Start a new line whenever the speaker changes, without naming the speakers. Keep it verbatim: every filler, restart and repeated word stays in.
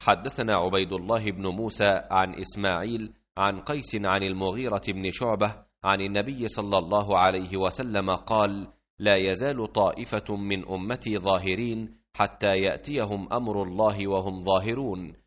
حدثنا عبيد الله بن موسى عن إسماعيل عن قيس عن المغيرة بن شعبة عن النبي صلى الله عليه وسلم قال: لا يزال طائفة من أمتي ظاهرين حتى يأتيهم أمر الله وهم ظاهرون،